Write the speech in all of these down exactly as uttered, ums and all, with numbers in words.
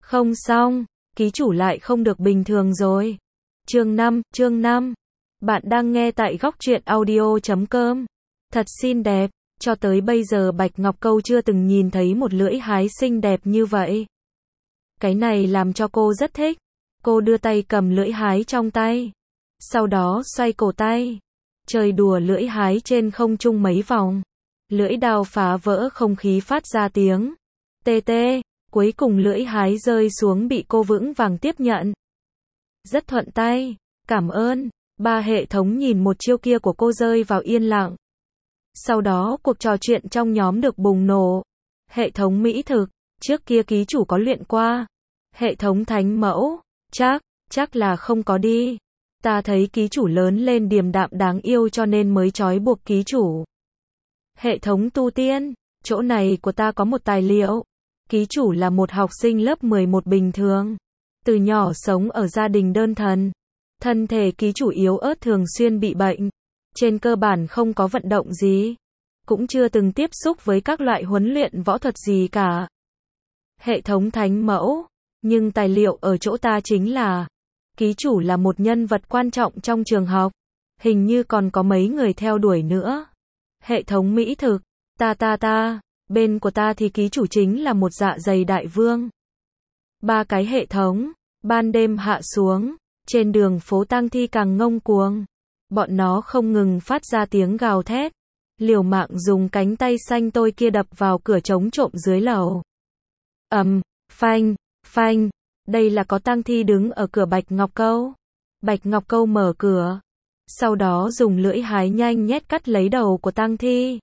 Không xong, ký chủ lại không được bình thường rồi. Chương năm, chương năm. Bạn đang nghe tại góc truyện audio chấm com. Thật xinh đẹp, cho tới bây giờ Bạch Ngọc Câu chưa từng nhìn thấy một lưỡi hái xinh đẹp như vậy. Cái này làm cho cô rất thích. Cô đưa tay cầm lưỡi hái trong tay. Sau đó xoay cổ tay. Chơi đùa lưỡi hái trên không trung mấy vòng. Lưỡi đao phá vỡ không khí phát ra tiếng tê tê. Cuối cùng lưỡi hái rơi xuống bị cô vững vàng tiếp nhận. Rất thuận tay. Cảm ơn. Ba hệ thống nhìn một chiêu kia của cô rơi vào yên lặng. Sau đó cuộc trò chuyện trong nhóm được bùng nổ. Hệ thống mỹ thực. Trước kia ký chủ có luyện qua. Hệ thống thánh mẫu. Chắc, chắc là không có đi. Ta thấy ký chủ lớn lên điềm đạm đáng yêu cho nên mới trói buộc ký chủ. Hệ thống tu tiên. Chỗ này của ta có một tài liệu. Ký chủ là một học sinh lớp mười một bình thường. Từ nhỏ sống ở gia đình đơn thân. Thân thể ký chủ yếu ớt thường xuyên bị bệnh. Trên cơ bản không có vận động gì. Cũng chưa từng tiếp xúc với các loại huấn luyện võ thuật gì cả. Hệ thống thánh mẫu. Nhưng tài liệu ở chỗ ta chính là ký chủ là một nhân vật quan trọng trong trường học. Hình như còn có mấy người theo đuổi nữa. Hệ thống mỹ thực. Ta ta ta. Bên của ta thì ký chủ chính là một dạ dày đại vương. Ba cái hệ thống. Ban đêm hạ xuống. Trên đường phố tang thi càng ngông cuồng. Bọn nó không ngừng phát ra tiếng gào thét. Liều mạng dùng cánh tay xanh tôi kia đập vào cửa chống trộm dưới lầu. Ầm, phanh, phanh. Đây là có tang thi đứng ở cửa Bạch Ngọc Câu. Bạch Ngọc Câu mở cửa. Sau đó dùng lưỡi hái nhanh nhét cắt lấy đầu của tang thi.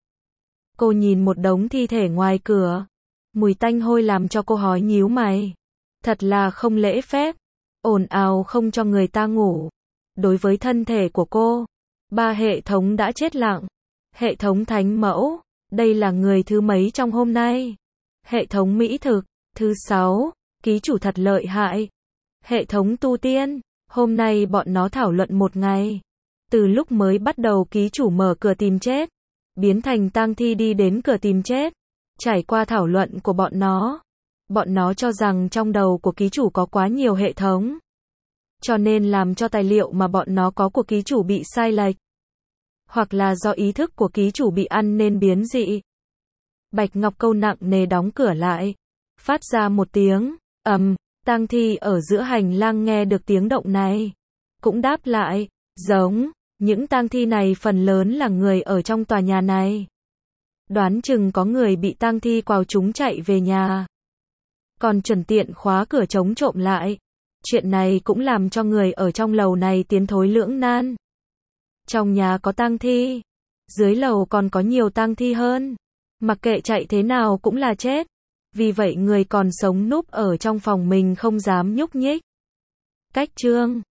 Cô nhìn một đống thi thể ngoài cửa. Mùi tanh hôi làm cho cô hói nhíu mày. Thật là không lễ phép. Ồn ào không cho người ta ngủ. Đối với thân thể của cô, ba hệ thống đã chết lặng. Hệ thống thánh mẫu, đây là người thứ mấy trong hôm nay. Hệ thống mỹ thực, thứ sáu, ký chủ thật lợi hại. Hệ thống tu tiên, hôm nay bọn nó thảo luận một ngày. Từ lúc mới bắt đầu ký chủ mở cửa tìm chết, biến thành tang thi đi đến cửa tìm chết. Trải qua thảo luận của bọn nó, bọn nó cho rằng trong đầu của ký chủ có quá nhiều hệ thống. Cho nên làm cho tài liệu mà bọn nó có của ký chủ bị sai lệch. Hoặc là do ý thức của ký chủ bị ăn nên biến dị. Bạch Ngọc Câu nặng nề đóng cửa lại. Phát ra một tiếng, ầm, tang thi ở giữa hành lang nghe được tiếng động này. Cũng đáp lại, giống, những tang thi này phần lớn là người ở trong tòa nhà này. Đoán chừng có người bị tang thi quào chúng chạy về nhà. Còn chuẩn tiện khóa cửa chống trộm lại. Chuyện này cũng làm cho người ở trong lầu này tiến thối lưỡng nan. Trong nhà có tang thi. Dưới lầu còn có nhiều tang thi hơn. Mặc kệ chạy thế nào cũng là chết. Vì vậy người còn sống núp ở trong phòng mình không dám nhúc nhích. Cách chương